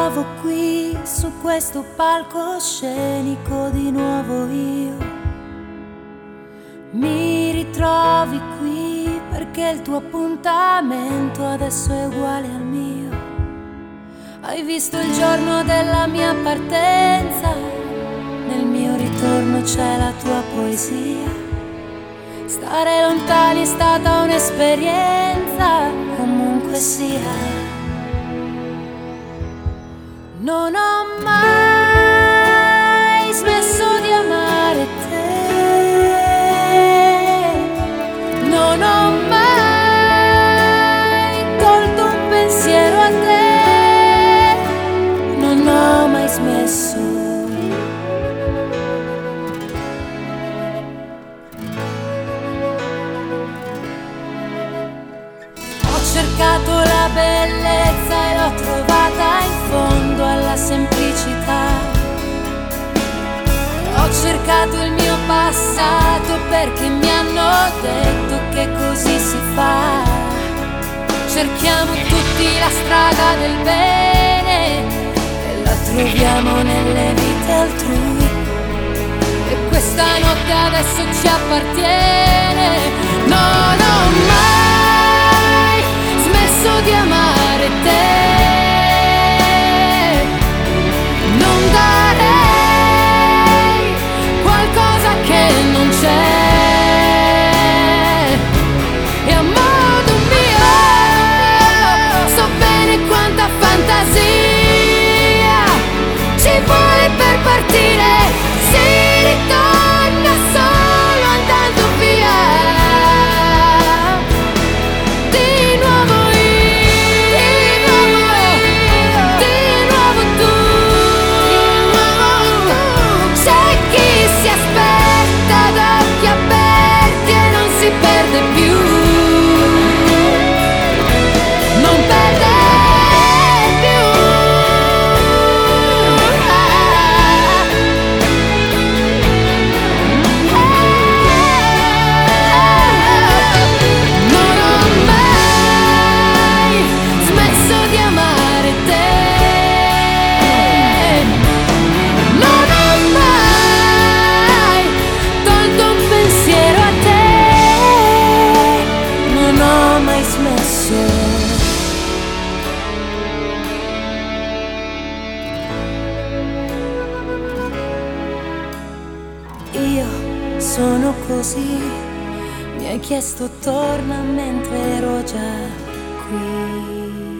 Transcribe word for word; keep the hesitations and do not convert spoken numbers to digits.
ritrovo qui su questo palcoscenico di nuovo io. Mi ritrovi qui perché il tuo appuntamento adesso è uguale al mio. Hai visto il giorno della mia partenza, nel mio ritorno c'è la tua poesia. Stare lontani è stata un'esperienza, comunque sia. Non ho mai smesso di amare te, non ho mai tolto un pensiero a te, non ho mai smesso. Ho cercato la bellezza e l'ho trovata in fondo alla semplicità. Ho cercato il mio passato perché mi hanno detto che così si fa. Cerchiamo tutti la strada del bene e la troviamo nelle vite altrui. E questa notte adesso ci appartiene. Non ho mai smesso di amare te. Non darei qualcosa che non c'è. E a modo mio so bene quanta fantasia ci vuole per partire. Si ritorna solo andando via. Di nuovo io, di nuovo tu. C'è chi si aspetta ad occhi aperti e non si perde più. Non perde più. Non ho mai smesso di amare te. Non ho mai tolto un pensiero a te. Non ho mai smesso. Io sono così, mi hai chiesto torna mentre ero già qui.